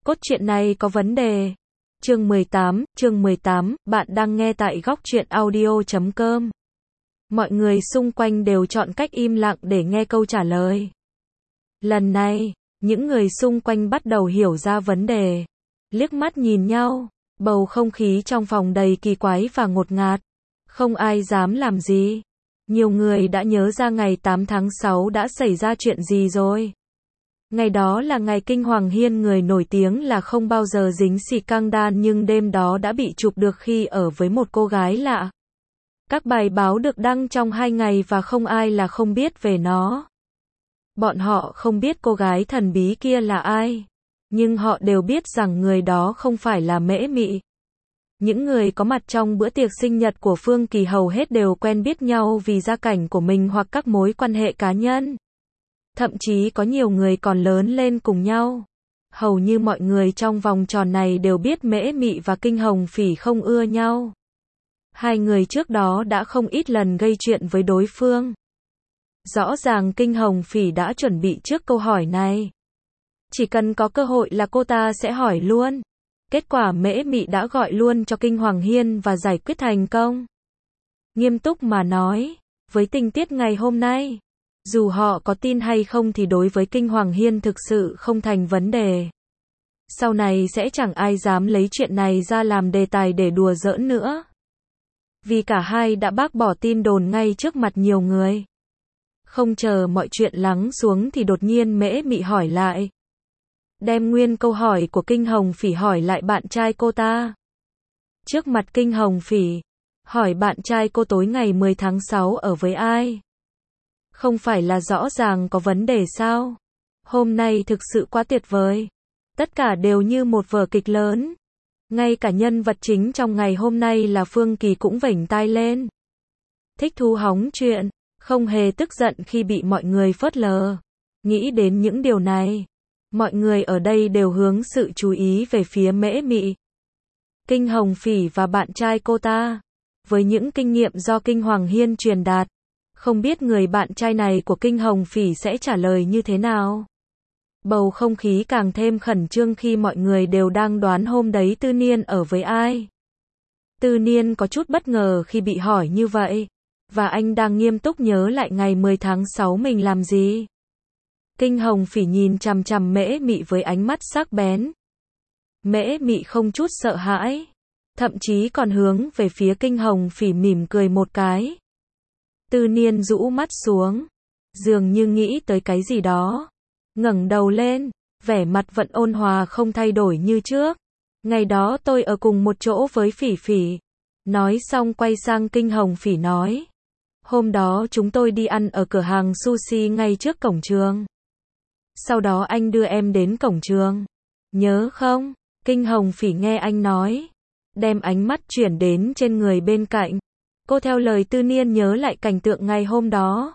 Cốt truyện này có vấn đề. Chương 18, bạn đang nghe tại góc truyện audio.com. Mọi người xung quanh đều chọn cách im lặng để nghe câu trả lời. Lần này, những người xung quanh bắt đầu hiểu ra vấn đề. Liếc mắt nhìn nhau, bầu không khí trong phòng đầy kỳ quái và ngột ngạt. Không ai dám làm gì. Nhiều người đã nhớ ra ngày 8 tháng 6 đã xảy ra chuyện gì rồi. Ngày đó là ngày Kinh Hoàng Hiên, người nổi tiếng là không bao giờ dính xì căng đan, nhưng đêm đó đã bị chụp được khi ở với một cô gái lạ. Các bài báo được đăng trong 2 ngày và không ai là không biết về nó. Bọn họ không biết cô gái thần bí kia là ai, nhưng họ đều biết rằng người đó không phải là Mễ Mị. Những người có mặt trong bữa tiệc sinh nhật của Phương Kỳ hầu hết đều quen biết nhau vì gia cảnh của mình hoặc các mối quan hệ cá nhân. Thậm chí có nhiều người còn lớn lên cùng nhau. Hầu như mọi người trong vòng tròn này đều biết Mễ Mị và Kinh Hồng Phỉ không ưa nhau. Hai người trước đó đã không ít lần gây chuyện với đối phương. Rõ ràng Kinh Hồng Phỉ đã chuẩn bị trước câu hỏi này. Chỉ cần có cơ hội là cô ta sẽ hỏi luôn. Kết quả Mễ Mị đã gọi luôn cho Kinh Hoàng Hiên và giải quyết thành công. Nghiêm túc mà nói, với tình tiết ngày hôm nay, dù họ có tin hay không thì đối với Kinh Hoàng Hiên thực sự không thành vấn đề. Sau này sẽ chẳng ai dám lấy chuyện này ra làm đề tài để đùa giỡn nữa. Vì cả hai đã bác bỏ tin đồn ngay trước mặt nhiều người. Không chờ mọi chuyện lắng xuống thì đột nhiên Mễ Mị hỏi lại. Đem nguyên câu hỏi của Kinh Hồng Phỉ hỏi lại bạn trai cô ta. Trước mặt Kinh Hồng Phỉ, hỏi bạn trai cô tối ngày 10 tháng 6 ở với ai? Không phải là rõ ràng có vấn đề sao? Hôm nay thực sự quá tuyệt vời. Tất cả đều như một vở kịch lớn. Ngay cả nhân vật chính trong ngày hôm nay là Phương Kỳ cũng vểnh tai lên. Thích thú hóng chuyện, không hề tức giận khi bị mọi người phớt lờ. Nghĩ đến những điều này, mọi người ở đây đều hướng sự chú ý về phía Mễ Mị. Kinh Hồng Phỉ và bạn trai cô ta, với những kinh nghiệm do Kinh Hoàng Hiên truyền đạt, không biết người bạn trai này của Kinh Hồng Phỉ sẽ trả lời như thế nào. Bầu không khí càng thêm khẩn trương khi mọi người đều đang đoán hôm đấy Tư Niên ở với ai. Tư Niên có chút bất ngờ khi bị hỏi như vậy, và anh đang nghiêm túc nhớ lại ngày 10 tháng 6 mình làm gì. Kinh Hồng Phỉ nhìn chằm chằm Mễ Mị với ánh mắt sắc bén. Mễ Mị không chút sợ hãi, thậm chí còn hướng về phía Kinh Hồng Phỉ mỉm cười một cái. Tư Niên rũ mắt xuống, dường như nghĩ tới cái gì đó, ngẩng đầu lên, vẻ mặt vẫn ôn hòa không thay đổi như trước. Ngày đó tôi ở cùng một chỗ với Phỉ Phỉ. Nói xong quay sang Kinh Hồng Phỉ nói. Hôm đó chúng tôi đi ăn ở cửa hàng sushi ngay trước cổng trường. Sau đó anh đưa em đến cổng trường. Nhớ không? Kinh Hồng Phỉ nghe anh nói, đem ánh mắt chuyển đến trên người bên cạnh. Cô theo lời Tư Niên nhớ lại cảnh tượng ngày hôm đó.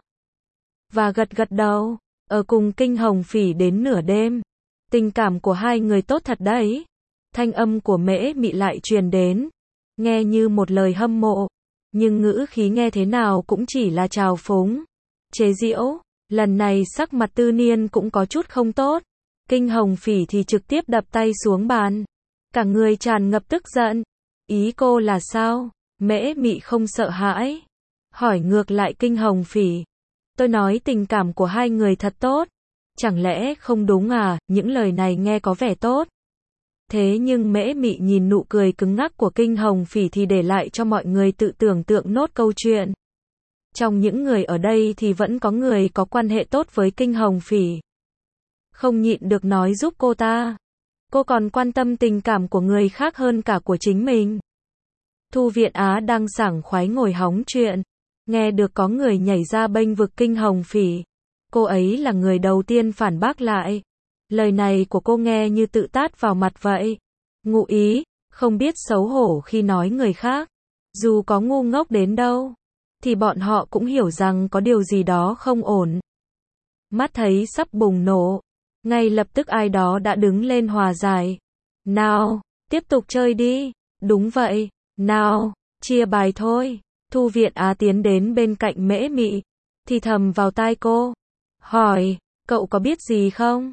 Và gật gật đầu, ở cùng Kinh Hồng Phỉ đến nửa đêm. Tình cảm của hai người tốt thật đấy. Thanh âm của Mễ Mị lại truyền đến, nghe như một lời hâm mộ, nhưng ngữ khí nghe thế nào cũng chỉ là trào phúng, chế giễu. Lần này sắc mặt Tư Niên cũng có chút không tốt. Kinh Hồng Phỉ thì trực tiếp đập tay xuống bàn. Cả người tràn ngập tức giận. Ý cô là sao? Mễ Mị không sợ hãi, hỏi ngược lại Kinh Hồng Phỉ. Tôi nói tình cảm của hai người thật tốt. Chẳng lẽ không đúng à? Những lời này nghe có vẻ tốt. Thế nhưng Mễ Mị nhìn nụ cười cứng ngắc của Kinh Hồng Phỉ thì để lại cho mọi người tự tưởng tượng nốt câu chuyện. Trong những người ở đây thì vẫn có người có quan hệ tốt với Kinh Hồng Phỉ. Không nhịn được nói giúp cô ta. Cô còn quan tâm tình cảm của người khác hơn cả của chính mình. Thu Viện Á đang sảng khoái ngồi hóng chuyện. Nghe được có người nhảy ra bênh vực Kinh Hồng Phỉ. Cô ấy là người đầu tiên phản bác lại. Lời này của cô nghe như tự tát vào mặt vậy. Ngụ ý, không biết xấu hổ khi nói người khác. Dù có ngu ngốc đến đâu, thì bọn họ cũng hiểu rằng có điều gì đó không ổn. Mắt thấy sắp bùng nổ, ngay lập tức ai đó đã đứng lên hòa giải. Nào, tiếp tục chơi đi. Đúng vậy, nào, chia bài thôi. Thu Viện Á tiến đến bên cạnh Mễ Mị, thì thầm vào tai cô. Hỏi, cậu có biết gì không?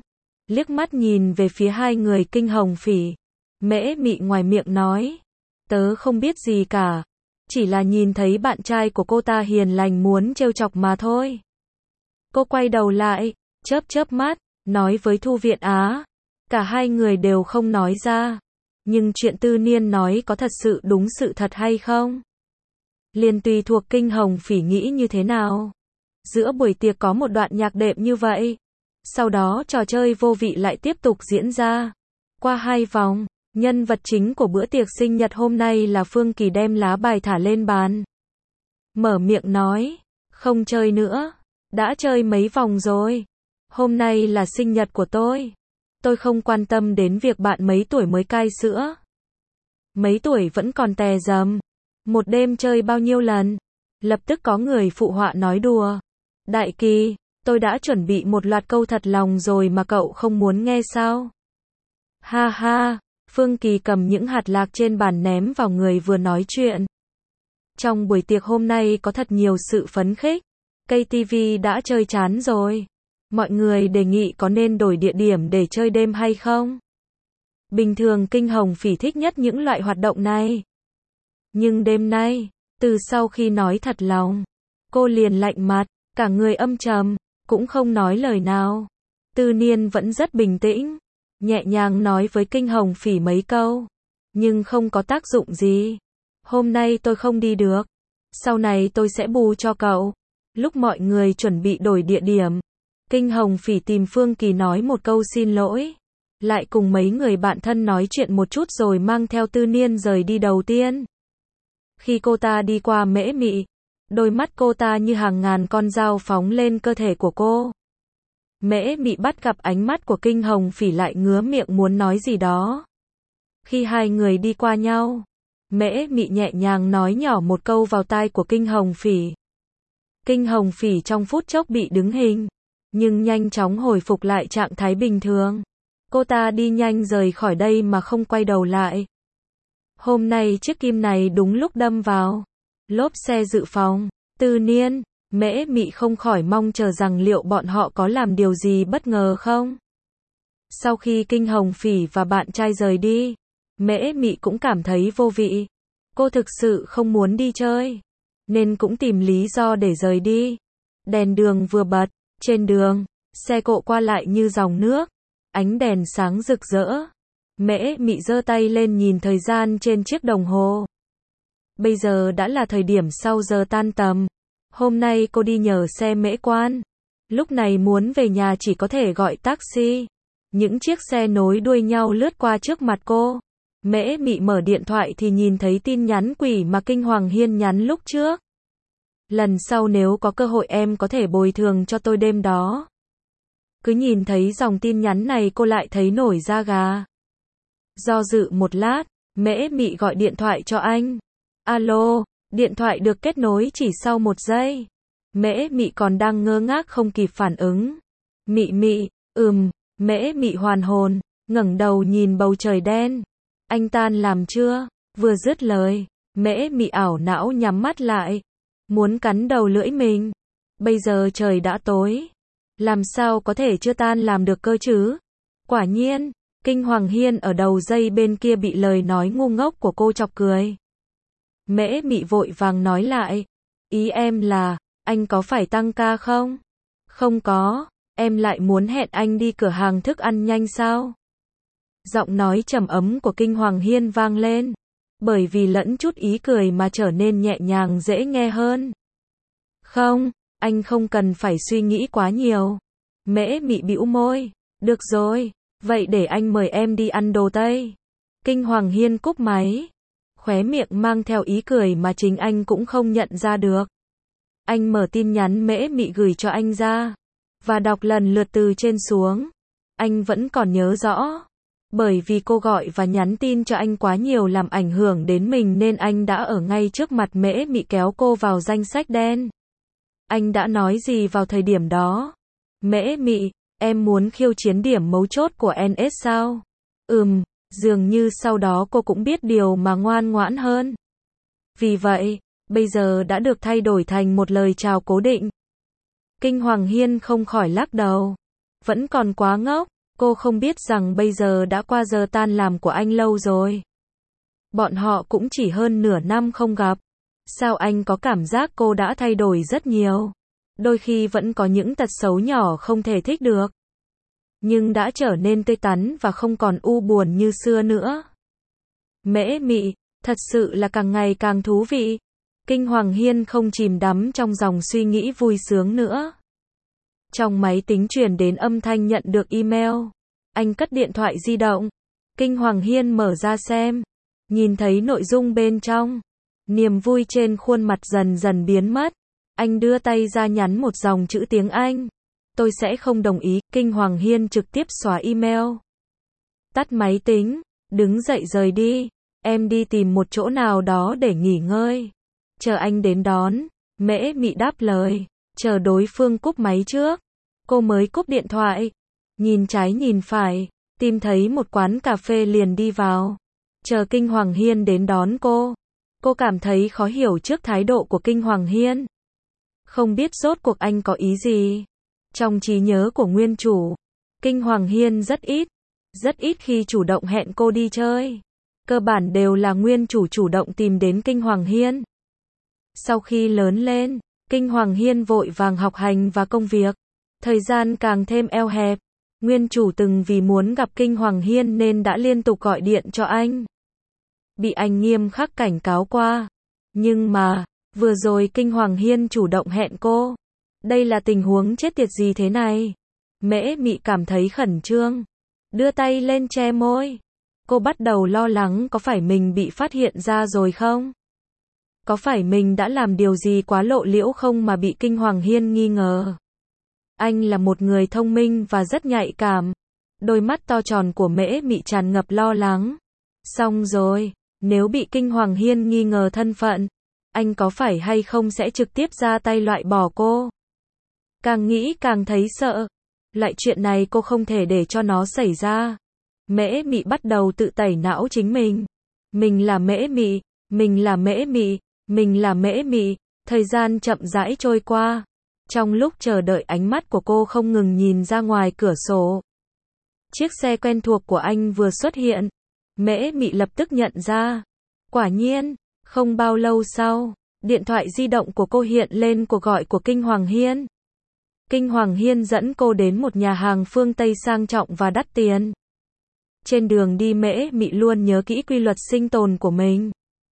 liếc mắt nhìn về phía hai người Kinh Hồng Phỉ. Mễ Mị ngoài miệng nói, tớ không biết gì cả, chỉ là nhìn thấy bạn trai của cô ta hiền lành muốn trêu chọc mà thôi. Cô quay đầu lại, chớp chớp mắt, nói với Thu Viện Á. Cả hai người đều không nói ra. Nhưng chuyện Tư Niên nói có thật sự đúng sự thật hay không? Liền tùy thuộc Kinh Hồng Phỉ nghĩ như thế nào. Giữa buổi tiệc có một đoạn nhạc đệm như vậy. Sau đó trò chơi vô vị lại tiếp tục diễn ra. Qua 2 vòng, nhân vật chính của bữa tiệc sinh nhật hôm nay là Phương Kỳ đem lá bài thả lên bàn. Mở miệng nói, không chơi nữa, đã chơi mấy vòng rồi. Hôm nay là sinh nhật của tôi. Tôi không quan tâm đến việc bạn mấy tuổi mới cai sữa. Mấy tuổi vẫn còn tè dầm. Một đêm chơi bao nhiêu lần? Lập tức có người phụ họa nói đùa. Đại Kỳ, tôi đã chuẩn bị một loạt câu thật lòng rồi mà cậu không muốn nghe sao? Ha ha, Phương Kỳ cầm những hạt lạc trên bàn ném vào người vừa nói chuyện. Trong buổi tiệc hôm nay có thật nhiều sự phấn khích. KTV đã chơi chán rồi. Mọi người đề nghị có nên đổi địa điểm để chơi đêm hay không? Bình thường Kinh Hồng Phỉ thích nhất những loại hoạt động này. Nhưng đêm nay, từ sau khi nói thật lòng, cô liền lạnh mặt, cả người âm trầm, cũng không nói lời nào. Tư Niên vẫn rất bình tĩnh, nhẹ nhàng nói với Kinh Hồng Phỉ mấy câu, nhưng không có tác dụng gì. Hôm nay tôi không đi được, sau này tôi sẽ bù cho cậu. Lúc mọi người chuẩn bị đổi địa điểm, Kinh Hồng Phỉ tìm Phương Kỳ nói một câu xin lỗi, lại cùng mấy người bạn thân nói chuyện một chút rồi mang theo Tư Niên rời đi đầu tiên. Khi cô ta đi qua Mễ Mị, đôi mắt cô ta như hàng ngàn con dao phóng lên cơ thể của cô. Mễ Mị bắt gặp ánh mắt của Kinh Hồng Phỉ lại ngứa miệng muốn nói gì đó. Khi hai người đi qua nhau, Mễ Mị nhẹ nhàng nói nhỏ một câu vào tai của Kinh Hồng Phỉ. Kinh Hồng Phỉ trong phút chốc bị đứng hình, nhưng nhanh chóng hồi phục lại trạng thái bình thường. Cô ta đi nhanh rời khỏi đây mà không quay đầu lại. Hôm nay chiếc kim này đúng lúc đâm vào lốp xe dự phòng. Tư Niên, Mễ Mị không khỏi mong chờ rằng liệu bọn họ có làm điều gì bất ngờ không. Sau khi Kinh Hồng Phỉ và bạn trai rời đi, Mễ Mị cũng cảm thấy vô vị. Cô thực sự không muốn đi chơi, nên cũng tìm lý do để rời đi. Đèn đường vừa bật, trên đường, xe cộ qua lại như dòng nước, ánh đèn sáng rực rỡ. Mễ Mị giơ tay lên nhìn thời gian trên chiếc đồng hồ. Bây giờ đã là thời điểm sau giờ tan tầm. Hôm nay cô đi nhờ xe Mễ Quan. Lúc này muốn về nhà chỉ có thể gọi taxi. Những chiếc xe nối đuôi nhau lướt qua trước mặt cô. Mễ Mị mở điện thoại thì nhìn thấy tin nhắn quỷ mà Kinh Hoàng Hiên nhắn lúc trước. Lần sau nếu có cơ hội em có thể bồi thường cho tôi đêm đó. Cứ nhìn thấy dòng tin nhắn này cô lại thấy nổi da gà. Do dự một lát, Mễ Mị gọi điện thoại cho anh. Alo, điện thoại được kết nối chỉ sau 1 giây. Mễ Mị còn đang ngơ ngác không kịp phản ứng. Mị Mị, Mễ Mị hoàn hồn, ngẩng đầu nhìn bầu trời đen. Anh tan làm chưa? Vừa dứt lời, Mễ Mị ảo não nhắm mắt lại, muốn cắn đầu lưỡi mình. Bây giờ trời đã tối, làm sao có thể chưa tan làm được cơ chứ? Quả nhiên, Kinh Hoàng Hiên ở đầu dây bên kia bị lời nói ngu ngốc của cô chọc cười. Mễ Mị vội vàng nói lại, ý em là, anh có phải tăng ca không? Không có, em lại muốn hẹn anh đi cửa hàng thức ăn nhanh sao? Giọng nói trầm ấm của Kinh Hoàng Hiên vang lên, bởi vì lẫn chút ý cười mà trở nên nhẹ nhàng dễ nghe hơn. Không, anh không cần phải suy nghĩ quá nhiều. Mễ Mị bĩu môi, được rồi, vậy để anh mời em đi ăn đồ Tây. Kinh Hoàng Hiên cúp máy, khóe miệng mang theo ý cười mà chính anh cũng không nhận ra được. Anh mở tin nhắn Mễ Mị gửi cho anh ra, và đọc lần lượt từ trên xuống. Anh vẫn còn nhớ rõ. Bởi vì cô gọi và nhắn tin cho anh quá nhiều làm ảnh hưởng đến mình nên anh đã ở ngay trước mặt Mễ Mị kéo cô vào danh sách đen. Anh đã nói gì vào thời điểm đó? Mễ Mị, em muốn khiêu chiến điểm mấu chốt của NS sao? Dường như sau đó cô cũng biết điều mà ngoan ngoãn hơn. Vì vậy, bây giờ đã được thay đổi thành một lời chào cố định. Kinh Hoàng Hiên không khỏi lắc đầu. Vẫn còn quá ngốc. Cô không biết rằng bây giờ đã qua giờ tan làm của anh lâu rồi. Bọn họ cũng chỉ hơn nửa năm không gặp. Sao anh có cảm giác cô đã thay đổi rất nhiều? Đôi khi vẫn có những tật xấu nhỏ không thể thích được. Nhưng đã trở nên tươi tắn và không còn u buồn như xưa nữa. Mễ Mị, thật sự là càng ngày càng thú vị. Kinh Hoàng Hiên không chìm đắm trong dòng suy nghĩ vui sướng nữa. Trong máy tính truyền đến âm thanh nhận được email. Anh cất điện thoại di động. Kinh Hoàng Hiên mở ra xem. Nhìn thấy nội dung bên trong. Niềm vui trên khuôn mặt dần dần biến mất. Anh đưa tay ra nhắn một dòng chữ tiếng Anh. Tôi sẽ không đồng ý. Kinh Hoàng Hiên trực tiếp xóa email. Tắt máy tính. Đứng dậy rời đi. Em đi tìm một chỗ nào đó để nghỉ ngơi. Chờ anh đến đón. Mễ Mị đáp lời. Chờ đối phương cúp máy trước. Cô mới cúp điện thoại. Nhìn trái nhìn phải. Tìm thấy một quán cà phê liền đi vào. Chờ Kinh Hoàng Hiên đến đón cô. Cô cảm thấy khó hiểu trước thái độ của Kinh Hoàng Hiên. Không biết rốt cuộc anh có ý gì. Trong trí nhớ của nguyên chủ, Kinh Hoàng Hiên rất ít khi chủ động hẹn cô đi chơi. Cơ bản đều là nguyên chủ chủ động tìm đến Kinh Hoàng Hiên. Sau khi lớn lên, Kinh Hoàng Hiên vội vàng học hành và công việc. Thời gian càng thêm eo hẹp. Nguyên chủ từng vì muốn gặp Kinh Hoàng Hiên nên đã liên tục gọi điện cho anh. Bị anh nghiêm khắc cảnh cáo qua. Nhưng mà, vừa rồi Kinh Hoàng Hiên chủ động hẹn cô. Đây là tình huống chết tiệt gì thế này? Mễ Mị cảm thấy khẩn trương. Đưa tay lên che môi. Cô bắt đầu lo lắng có phải mình bị phát hiện ra rồi không? Có phải mình đã làm điều gì quá lộ liễu không mà bị Kinh Hoàng Hiên nghi ngờ? Anh là một người thông minh và rất nhạy cảm. Đôi mắt to tròn của Mễ Mị tràn ngập lo lắng. Xong rồi, nếu bị Kinh Hoàng Hiên nghi ngờ thân phận, anh có phải hay không sẽ trực tiếp ra tay loại bỏ cô? Càng nghĩ càng thấy sợ. Loại chuyện này cô không thể để cho nó xảy ra. Mễ Mị bắt đầu tự tẩy não chính mình. Mình là Mễ Mị, mình là Mễ Mị, mình là Mễ Mị. Thời gian chậm rãi trôi qua. Trong lúc chờ đợi ánh mắt của cô không ngừng nhìn ra ngoài cửa sổ. Chiếc xe quen thuộc của anh vừa xuất hiện. Mễ Mị lập tức nhận ra. Quả nhiên, không bao lâu sau, điện thoại di động của cô hiện lên cuộc gọi của Kinh Hoàng Hiên. Kinh Hoàng Hiên dẫn cô đến một nhà hàng phương Tây sang trọng và đắt tiền. Trên đường đi Mễ Mị luôn nhớ kỹ quy luật sinh tồn của mình.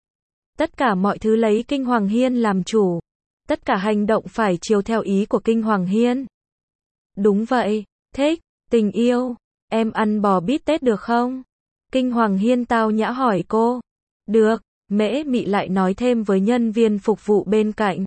Tất cả mọi thứ lấy Kinh Hoàng Hiên làm chủ. Tất cả hành động phải chiều theo ý của Kinh Hoàng Hiên. Đúng vậy, thích, tình yêu, em ăn bò bít tết được không? Kinh Hoàng Hiên tao nhã hỏi cô. Được, Mễ Mị lại nói thêm với nhân viên phục vụ bên cạnh.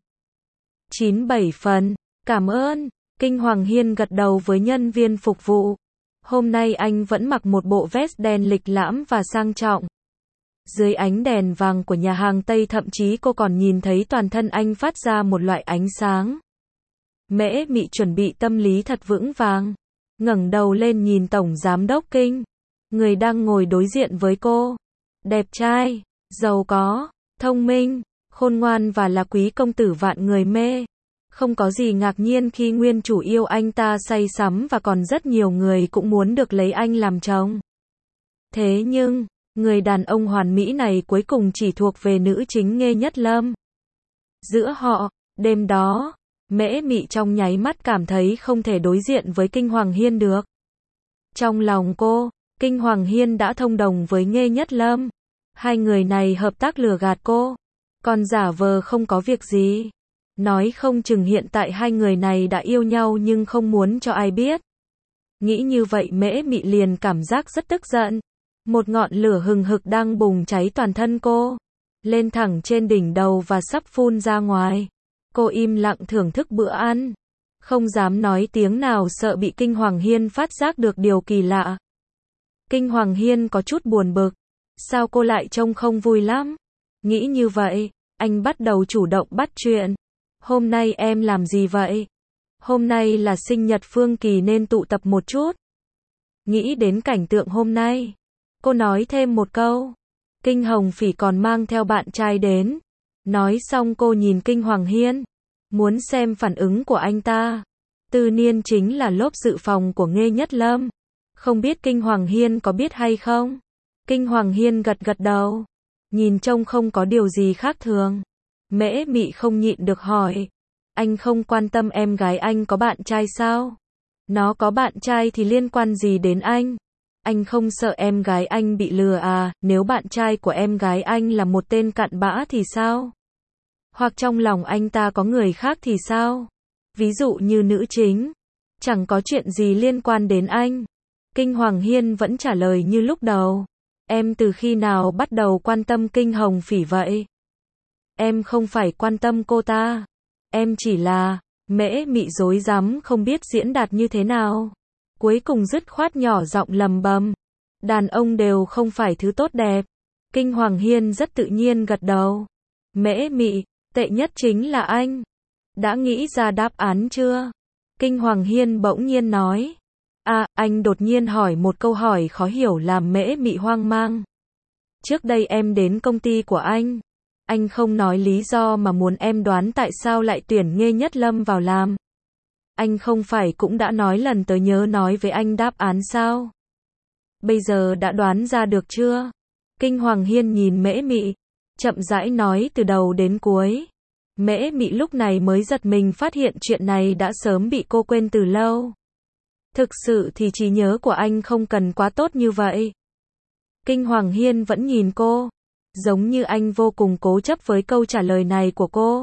97 phần, cảm ơn. Kinh Hoàng Hiên gật đầu với nhân viên phục vụ. Hôm nay anh vẫn mặc một bộ vest đen lịch lãm và sang trọng. Dưới ánh đèn vàng của nhà hàng Tây thậm chí cô còn nhìn thấy toàn thân anh phát ra một loại ánh sáng. Mễ Mị chuẩn bị tâm lý thật vững vàng. Ngẩng đầu lên nhìn Tổng Giám đốc Kinh. Người đang ngồi đối diện với cô. Đẹp trai, giàu có, thông minh, khôn ngoan và là quý công tử vạn người mê. Không có gì ngạc nhiên khi nguyên chủ yêu anh ta say sắm và còn rất nhiều người cũng muốn được lấy anh làm chồng. Thế nhưng, người đàn ông hoàn mỹ này cuối cùng chỉ thuộc về nữ chính Nghê Nhất Lâm. Giữa họ, đêm đó, Mễ Mị trong nháy mắt cảm thấy không thể đối diện với Kinh Hoàng Hiên được. Trong lòng cô, Kinh Hoàng Hiên đã thông đồng với Nghê Nhất Lâm. Hai người này hợp tác lừa gạt cô, còn giả vờ không có việc gì. Nói không chừng hiện tại hai người này đã yêu nhau nhưng không muốn cho ai biết. Nghĩ như vậy Mễ Mị liền cảm giác rất tức giận. Một ngọn lửa hừng hực đang bùng cháy toàn thân cô, lên thẳng trên đỉnh đầu và sắp phun ra ngoài. Cô im lặng thưởng thức bữa ăn, không dám nói tiếng nào sợ bị Kinh Hoàng Hiên phát giác được điều kỳ lạ. Kinh Hoàng Hiên có chút buồn bực, sao cô lại trông không vui lắm? Nghĩ như vậy, anh bắt đầu chủ động bắt chuyện. Hôm nay em làm gì vậy? Hôm nay là sinh nhật Phương Kỳ nên tụ tập một chút. Nghĩ đến cảnh tượng hôm nay, cô nói thêm một câu. Kinh Hồng Phỉ còn mang theo bạn trai đến. Nói xong cô nhìn Kinh Hoàng Hiên, muốn xem phản ứng của anh ta. Tư Niên chính là lốp dự phòng của Nghê Nhất Lâm. Không biết Kinh Hoàng Hiên có biết hay không? Kinh Hoàng Hiên gật gật đầu. Nhìn trông không có điều gì khác thường. Mễ Mị không nhịn được hỏi. Anh không quan tâm em gái anh có bạn trai sao? Nó có bạn trai thì liên quan gì đến anh? Anh không sợ em gái anh bị lừa à? Nếu bạn trai của em gái anh là một tên cặn bã thì sao? Hoặc trong lòng anh ta có người khác thì sao? Ví dụ như nữ chính. Chẳng có chuyện gì liên quan đến anh. Kinh Hoàng Hiên vẫn trả lời như lúc đầu. Em từ khi nào bắt đầu quan tâm Kinh Hồng Phỉ vậy? Em không phải quan tâm cô ta. Em chỉ là... Mễ Mị rối rắm không biết diễn đạt như thế nào. Cuối cùng dứt khoát nhỏ giọng lầm bầm. Đàn ông đều không phải thứ tốt đẹp. Kinh Hoàng Hiên rất tự nhiên gật đầu. Mễ Mị, tệ nhất chính là anh. Đã nghĩ ra đáp án chưa? Kinh Hoàng Hiên bỗng nhiên nói. À, anh đột nhiên hỏi một câu hỏi khó hiểu làm Mễ Mị hoang mang. Trước đây em đến công ty của anh không nói lý do mà muốn em đoán tại sao lại tuyển Nghê Nhất Lâm vào làm. Anh không phải cũng đã nói lần tới nhớ nói với anh đáp án sao? Bây giờ đã đoán ra được chưa? Kinh Hoàng Hiên nhìn Mễ Mị, chậm rãi nói từ đầu đến cuối. Mễ Mị lúc này mới giật mình phát hiện chuyện này đã sớm bị cô quên từ lâu. Thực sự thì trí nhớ của anh không cần quá tốt như vậy. Kinh Hoàng Hiên vẫn nhìn cô, giống như anh vô cùng cố chấp với câu trả lời này của cô.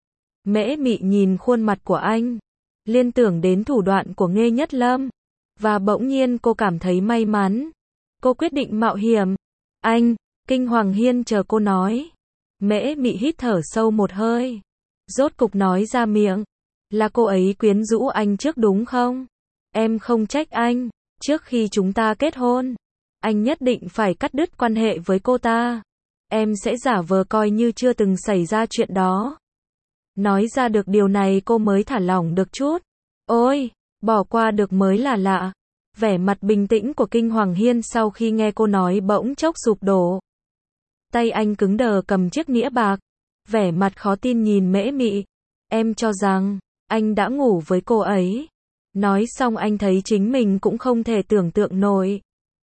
Mễ Mị nhìn khuôn mặt của anh, liên tưởng đến thủ đoạn của Nghê Nhất Lâm, và bỗng nhiên cô cảm thấy may mắn. Cô quyết định mạo hiểm. Anh, Kinh Hoàng Hiên chờ cô nói. Mễ Mị hít thở sâu một hơi, rốt cục nói ra miệng. Là cô ấy quyến rũ anh trước đúng không? Em không trách anh. Trước khi chúng ta kết hôn, anh nhất định phải cắt đứt quan hệ với cô ta. Em sẽ giả vờ coi như chưa từng xảy ra chuyện đó. Nói ra được điều này cô mới thả lỏng được chút. Ôi, bỏ qua được mới là lạ. Vẻ mặt bình tĩnh của Kinh Hoàng Hiên sau khi nghe cô nói bỗng chốc sụp đổ. Tay anh cứng đờ cầm chiếc nĩa bạc. Vẻ mặt khó tin nhìn Mễ Mị. Em cho rằng, anh đã ngủ với cô ấy. Nói xong anh thấy chính mình cũng không thể tưởng tượng nổi.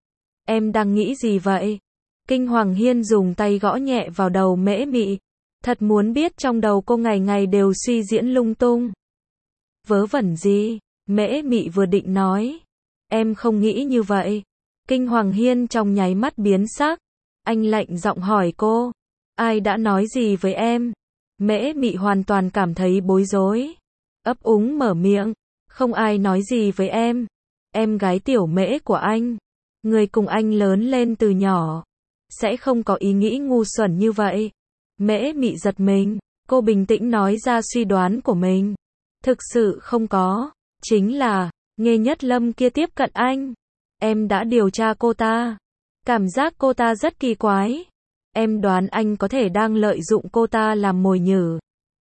Em đang nghĩ gì vậy? Kinh Hoàng Hiên dùng tay gõ nhẹ vào đầu Mễ Mị. Thật muốn biết trong đầu cô ngày ngày đều suy diễn lung tung. Vớ vẩn gì? Mễ Mị vừa định nói. Em không nghĩ như vậy. Kinh Hoàng Hiên trong nháy mắt biến sắc. Anh lạnh giọng hỏi cô. Ai đã nói gì với em? Mễ Mị hoàn toàn cảm thấy bối rối. Ấp úng mở miệng. Không ai nói gì với em. Em gái tiểu Mễ của anh. Người cùng anh lớn lên từ nhỏ. Sẽ không có ý nghĩ ngu xuẩn như vậy. Mễ Mị giật mình. Cô bình tĩnh nói ra suy đoán của mình. Thực sự không có. Chính là, Nghê Nhất Lâm kia tiếp cận anh. Em đã điều tra cô ta. Cảm giác cô ta rất kỳ quái. Em đoán anh có thể đang lợi dụng cô ta làm mồi nhử.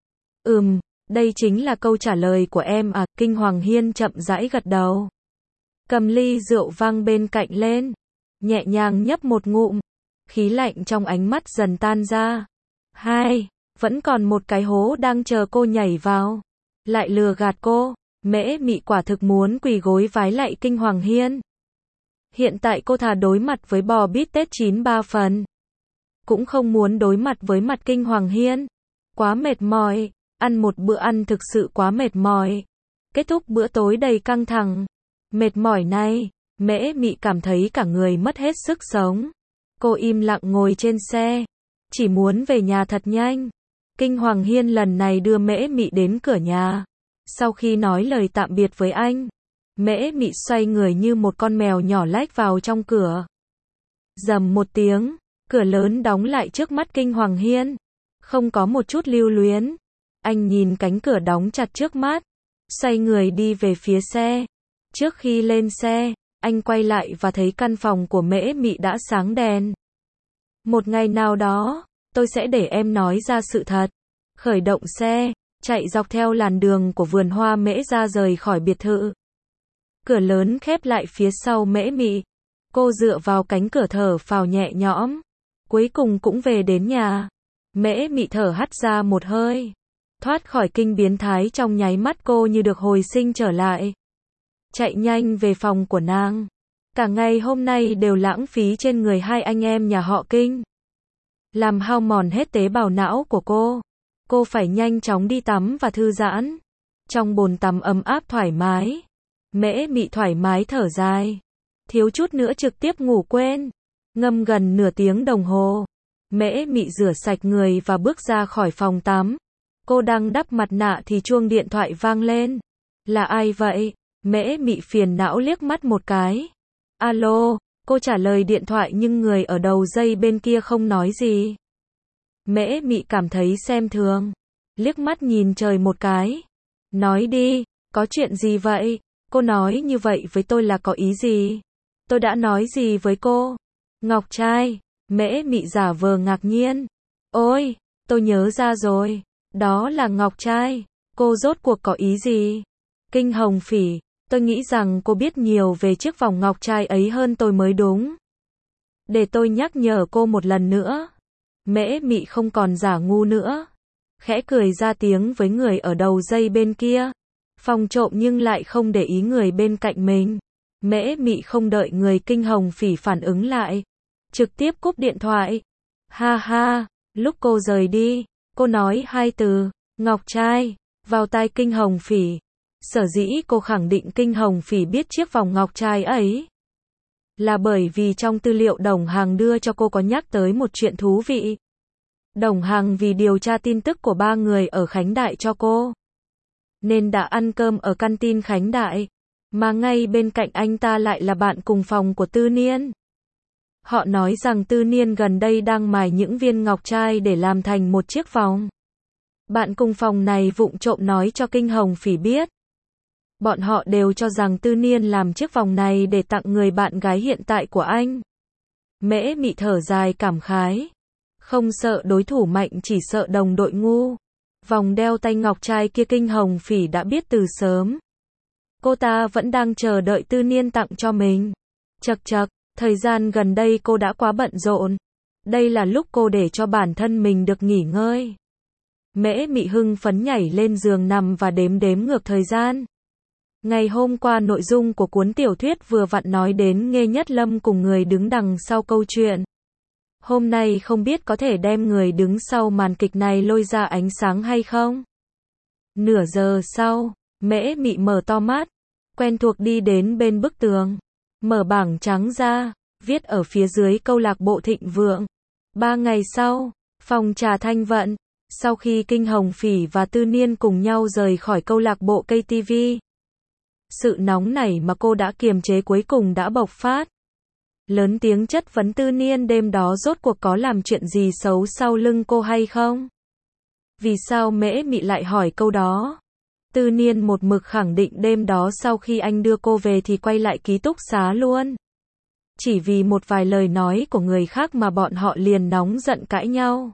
Đây chính là câu trả lời của em à? Kinh Hoàng Hiên chậm rãi gật đầu. Cầm ly rượu vang bên cạnh lên. Nhẹ nhàng nhấp một ngụm. Khí lạnh trong ánh mắt dần tan ra. Vẫn còn một cái hố đang chờ cô nhảy vào. Lại lừa gạt cô. Mễ Mị quả thực muốn quỳ gối vái lạy Kinh Hoàng Hiên. Hiện tại cô thà đối mặt với bò bít tết 93 phần. Cũng không muốn đối mặt với mặt Kinh Hoàng Hiên. Quá mệt mỏi. Ăn một bữa ăn thực sự quá mệt mỏi. Kết thúc bữa tối đầy căng thẳng. Mệt mỏi này, Mễ Mị cảm thấy cả người mất hết sức sống. Cô im lặng ngồi trên xe. Chỉ muốn về nhà thật nhanh. Kinh Hoàng Hiên lần này đưa Mễ Mị đến cửa nhà. Sau khi nói lời tạm biệt với anh, Mễ Mị xoay người như một con mèo nhỏ lách vào trong cửa. Rầm một tiếng, cửa lớn đóng lại trước mắt Kinh Hoàng Hiên. Không có một chút lưu luyến. Anh nhìn cánh cửa đóng chặt trước mắt, xoay người đi về phía xe. Trước khi lên xe, anh quay lại và thấy căn phòng của Mễ Mị đã sáng đèn. Một ngày nào đó, tôi sẽ để em nói ra sự thật. Khởi động xe, chạy dọc theo làn đường của vườn hoa Mễ ra rời khỏi biệt thự. Cửa lớn khép lại phía sau Mễ Mị. Cô dựa vào cánh cửa thở phào nhẹ nhõm. Cuối cùng cũng về đến nhà. Mễ Mị thở hắt ra một hơi. Thoát khỏi kinh biến thái trong nháy mắt cô như được hồi sinh trở lại. Chạy nhanh về phòng của nàng. Cả ngày hôm nay đều lãng phí trên người hai anh em nhà họ Kinh. Làm hao mòn hết tế bào não của cô. Cô phải nhanh chóng đi tắm và thư giãn. Trong bồn tắm ấm áp thoải mái. Mễ Mị thoải mái thở dài. Thiếu chút nữa trực tiếp ngủ quên. Ngâm gần nửa tiếng đồng hồ. Mễ Mị rửa sạch người và bước ra khỏi phòng tắm. Cô đang đắp mặt nạ thì chuông điện thoại vang lên. Là ai vậy? Mễ Mị phiền não liếc mắt một cái. Alo, cô trả lời điện thoại nhưng người ở đầu dây bên kia không nói gì. Mễ Mị cảm thấy xem thường. Liếc mắt nhìn trời một cái. Nói đi, có chuyện gì vậy? Cô nói như vậy với tôi là có ý gì? Tôi đã nói gì với cô? Ngọc trai. Mễ Mị giả vờ ngạc nhiên. Ôi, tôi nhớ ra rồi. Đó là Ngọc trai. Cô rốt cuộc có ý gì? Kinh Hồng Phỉ, tôi nghĩ rằng cô biết nhiều về chiếc vòng ngọc trai ấy hơn tôi mới đúng. Để tôi nhắc nhở cô một lần nữa. Mễ Mị không còn giả ngu nữa. Khẽ cười ra tiếng với người ở đầu dây bên kia. Phòng trộm nhưng lại không để ý người bên cạnh mình. Mễ Mị không đợi người Kinh Hồng Phỉ phản ứng lại. Trực tiếp cúp điện thoại. Ha ha, lúc cô rời đi, cô nói hai từ, Ngọc trai, vào tai Kinh Hồng Phỉ. Sở dĩ cô khẳng định Kinh Hồng Phỉ biết chiếc vòng ngọc trai ấy là bởi vì trong tư liệu Đồng Hằng đưa cho cô có nhắc tới một chuyện thú vị. Đồng Hằng vì điều tra tin tức của ba người ở Khánh Đại cho cô, nên đã ăn cơm ở canteen Khánh Đại, mà ngay bên cạnh anh ta lại là bạn cùng phòng của Tư Niên. Họ nói rằng Tư Niên gần đây đang mài những viên ngọc trai để làm thành một chiếc vòng. Bạn cùng phòng này vụng trộm nói cho Kinh Hồng Phỉ biết. Bọn họ đều cho rằng Tư Niên làm chiếc vòng này để tặng người bạn gái hiện tại của anh. Mễ Mị thở dài cảm khái. Không sợ đối thủ mạnh chỉ sợ đồng đội ngu. Vòng đeo tay ngọc trai kia Kinh Hồng Phỉ đã biết từ sớm. Cô ta vẫn đang chờ đợi Tư Niên tặng cho mình. Chậc chậc, thời gian gần đây cô đã quá bận rộn. Đây là lúc cô để cho bản thân mình được nghỉ ngơi. Mễ Mị hưng phấn nhảy lên giường nằm và đếm ngược thời gian. Ngày hôm qua nội dung của cuốn tiểu thuyết vừa vặn nói đến Nghê Nhất Lâm cùng người đứng đằng sau câu chuyện. Hôm nay không biết có thể đem người đứng sau màn kịch này lôi ra ánh sáng hay không? Nửa giờ sau, Mễ Mị mở to mắt, quen thuộc đi đến bên bức tường, mở bảng trắng ra, viết ở phía dưới câu lạc bộ Thịnh Vượng. 3 ngày sau, phòng trà Thanh Vận, sau khi Kinh Hồng Phỉ và Tư Niên cùng nhau rời khỏi câu lạc bộ KTV. Sự nóng nảy mà cô đã kiềm chế cuối cùng đã bộc phát. Lớn tiếng chất vấn Tư Niên đêm đó rốt cuộc có làm chuyện gì xấu sau lưng cô hay không? Vì sao Mễ Mị lại hỏi câu đó? Tư Niên một mực khẳng định đêm đó sau khi anh đưa cô về thì quay lại ký túc xá luôn. Chỉ vì một vài lời nói của người khác mà bọn họ liền nóng giận cãi nhau.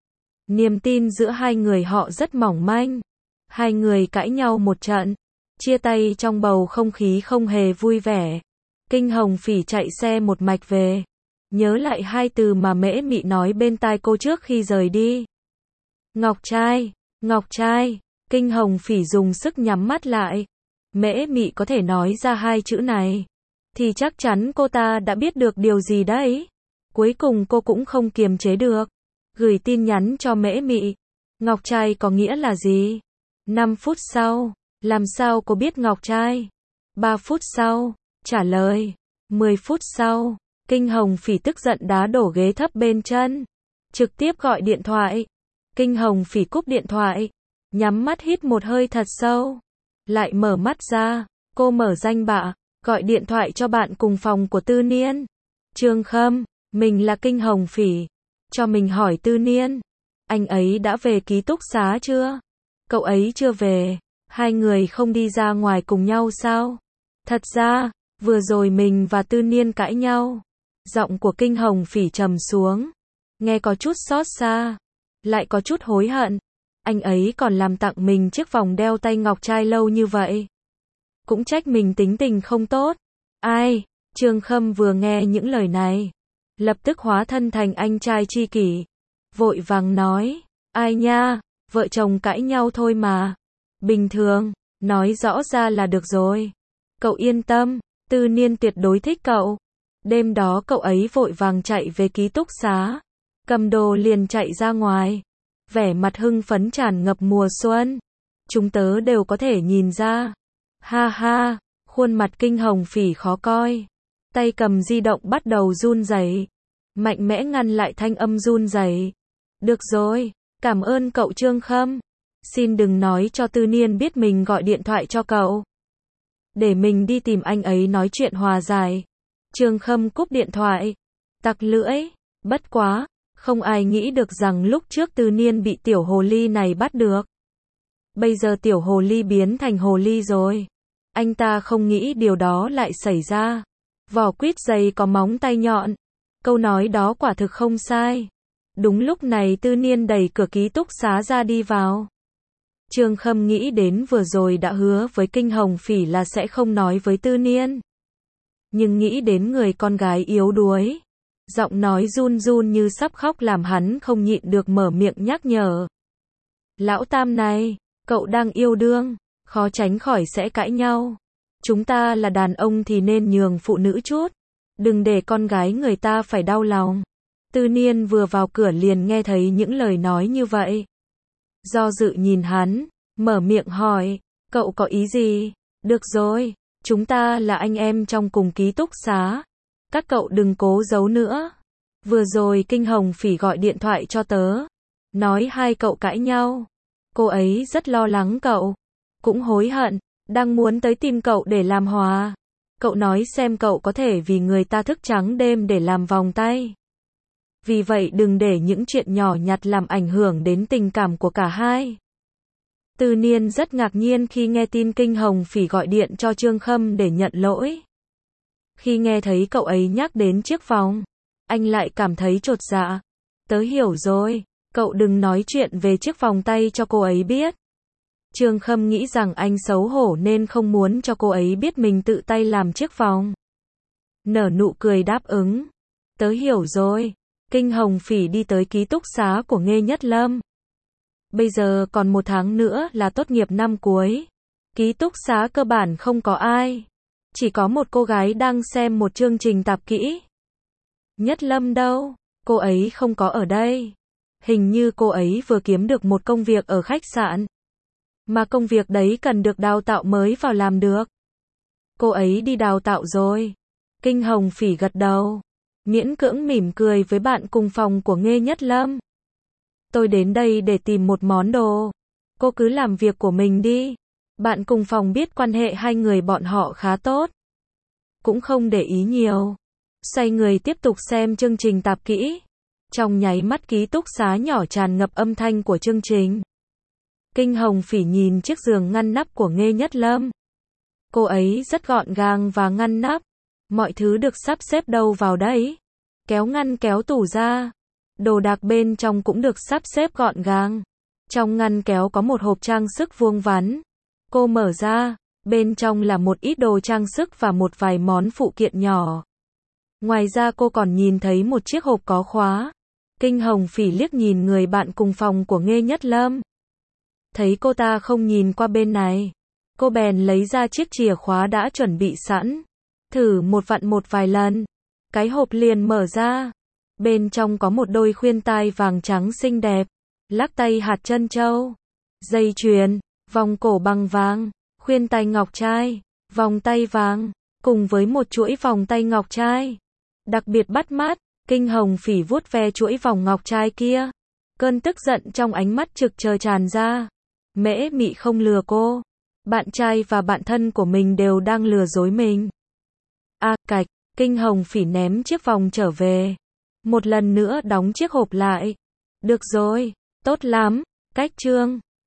Niềm tin giữa hai người họ rất mỏng manh. Hai người cãi nhau một trận, chia tay trong bầu không khí không hề vui vẻ. Kinh Hồng Phỉ chạy xe một mạch về. Nhớ lại hai từ mà Mễ Mị nói bên tai cô trước khi rời đi. Ngọc trai, Ngọc trai. Kinh Hồng Phỉ dùng sức nhắm mắt lại. Mễ Mị có thể nói ra hai chữ này thì chắc chắn cô ta đã biết được điều gì đấy. Cuối cùng cô cũng không kiềm chế được, gửi tin nhắn cho Mễ Mị. Ngọc trai có nghĩa là gì? 5 phút sau, làm sao cô biết ngọc trai? 3 phút sau, trả lời. 10 phút sau, Kinh Hồng Phỉ tức giận đá đổ ghế thấp bên chân. Trực tiếp gọi điện thoại. Kinh Hồng Phỉ cúp điện thoại, nhắm mắt hít một hơi thật sâu. Lại mở mắt ra, cô mở danh bạ, gọi điện thoại cho bạn cùng phòng của Tư Niên. Trương Khâm, mình là Kinh Hồng Phỉ. Cho mình hỏi Tư Niên, anh ấy đã về ký túc xá chưa? Cậu ấy chưa về. Hai người không đi ra ngoài cùng nhau sao? Thật ra, vừa rồi mình và Tư Niên cãi nhau. Giọng của Kinh Hồng Phỉ trầm xuống, nghe có chút xót xa, lại có chút hối hận. Anh ấy còn làm tặng mình chiếc vòng đeo tay ngọc trai lâu như vậy. Cũng trách mình tính tình không tốt. Ai? Trương Khâm vừa nghe những lời này, lập tức hóa thân thành anh trai tri kỷ. Vội vàng nói, ai nha, vợ chồng cãi nhau thôi mà. Bình thường, nói rõ ra là được rồi. Cậu yên tâm, Tư Niên tuyệt đối thích cậu. Đêm đó cậu ấy vội vàng chạy về ký túc xá. Cầm đồ liền chạy ra ngoài. Vẻ mặt hưng phấn tràn ngập mùa xuân. Chúng tớ đều có thể nhìn ra. Ha ha, khuôn mặt Kinh Hồng Phỉ khó coi. Tay cầm di động bắt đầu run rẩy, mạnh mẽ ngăn lại thanh âm run rẩy. Được rồi, cảm ơn cậu Trương Khâm. Xin đừng nói cho Tư Niên biết mình gọi điện thoại cho cậu. Để mình đi tìm anh ấy nói chuyện hòa giải. Trương Khâm cúp điện thoại. Tặc lưỡi. Bất quá, không ai nghĩ được rằng lúc trước Tư Niên bị tiểu hồ ly này bắt được. Bây giờ tiểu hồ ly biến thành hồ ly rồi. Anh ta không nghĩ điều đó lại xảy ra. Vỏ quýt dày có móng tay nhọn. Câu nói đó quả thực không sai. Đúng lúc này Tư Niên đẩy cửa ký túc xá ra đi vào. Trương Khâm nghĩ đến vừa rồi đã hứa với Kinh Hồng Phỉ là sẽ không nói với Tư Niên. Nhưng nghĩ đến người con gái yếu đuối. Giọng nói run run như sắp khóc làm hắn không nhịn được mở miệng nhắc nhở. Lão Tam này, cậu đang yêu đương, khó tránh khỏi sẽ cãi nhau. Chúng ta là đàn ông thì nên nhường phụ nữ chút. Đừng để con gái người ta phải đau lòng. Tư Niên vừa vào cửa liền nghe thấy những lời nói như vậy. Do dự nhìn hắn, mở miệng hỏi, cậu có ý gì? Được rồi, chúng ta là anh em trong cùng ký túc xá. Các cậu đừng cố giấu nữa. Vừa rồi Kinh Hồng Phỉ gọi điện thoại cho tớ. Nói hai cậu cãi nhau. Cô ấy rất lo lắng cậu. Cũng hối hận, đang muốn tới tìm cậu để làm hòa. Cậu nói xem cậu có thể vì người ta thức trắng đêm để làm vòng tay. Vì vậy đừng để những chuyện nhỏ nhặt làm ảnh hưởng đến tình cảm của cả hai. Tư Niên rất ngạc nhiên khi nghe tin Kinh Hồng Phỉ gọi điện cho Trương Khâm để nhận lỗi. Khi nghe thấy cậu ấy nhắc đến chiếc vòng, anh lại cảm thấy chột dạ. Tớ hiểu rồi, cậu đừng nói chuyện về chiếc vòng tay cho cô ấy biết. Trương Khâm nghĩ rằng anh xấu hổ nên không muốn cho cô ấy biết mình tự tay làm chiếc vòng. Nở nụ cười đáp ứng. Tớ hiểu rồi. Kinh Hồng Phỉ đi tới ký túc xá của Nghê Nhất Lâm. Bây giờ còn 1 tháng nữa là tốt nghiệp năm cuối. Ký túc xá cơ bản không có ai. Chỉ có một cô gái đang xem một chương trình tạp kỹ. Nhất Lâm đâu? Cô ấy không có ở đây. Hình như cô ấy vừa kiếm được một công việc ở khách sạn. Mà công việc đấy cần được đào tạo mới vào làm được. Cô ấy đi đào tạo rồi. Kinh Hồng Phỉ gật đầu. Miễn cưỡng mỉm cười với bạn cùng phòng của Nghê Nhất Lâm. Tôi đến đây để tìm một món đồ. Cô cứ làm việc của mình đi. Bạn cùng phòng biết quan hệ hai người bọn họ khá tốt. Cũng không để ý nhiều. Xoay người tiếp tục xem chương trình tạp kỹ. Trong nháy mắt ký túc xá nhỏ tràn ngập âm thanh của chương trình. Kinh Hồng Phỉ nhìn chiếc giường ngăn nắp của Nghê Nhất Lâm. Cô ấy rất gọn gàng và ngăn nắp. Mọi thứ được sắp xếp đâu vào đấy. Kéo ngăn kéo tủ ra. Đồ đạc bên trong cũng được sắp xếp gọn gàng. Trong ngăn kéo có một hộp trang sức vuông vắn. Cô mở ra, bên trong là một ít đồ trang sức và một vài món phụ kiện nhỏ. Ngoài ra cô còn nhìn thấy một chiếc hộp có khóa. Kinh Hồng Phỉ liếc nhìn người bạn cùng phòng của Nghê Nhất Lâm. Thấy cô ta không nhìn qua bên này. Cô bèn lấy ra chiếc chìa khóa đã chuẩn bị sẵn. Thử một vặn một vài lần. Cái hộp liền mở ra. Bên trong có một đôi khuyên tai vàng trắng xinh đẹp. Lắc tay hạt trân châu. Dây chuyền. Vòng cổ bằng vàng. Khuyên tai ngọc trai. Vòng tay vàng. Cùng với một chuỗi vòng tay ngọc trai. Đặc biệt bắt mắt. Kinh Hồng Phỉ vuốt ve chuỗi vòng ngọc trai kia. Cơn tức giận trong ánh mắt trực chờ tràn ra. Mễ Mị không lừa cô. Bạn trai và bạn thân của mình đều đang lừa dối mình. Cạch, Kinh Hồng Phỉ ném chiếc vòng trở về. Một lần nữa đóng chiếc hộp lại. Được rồi, tốt lắm, cách Trương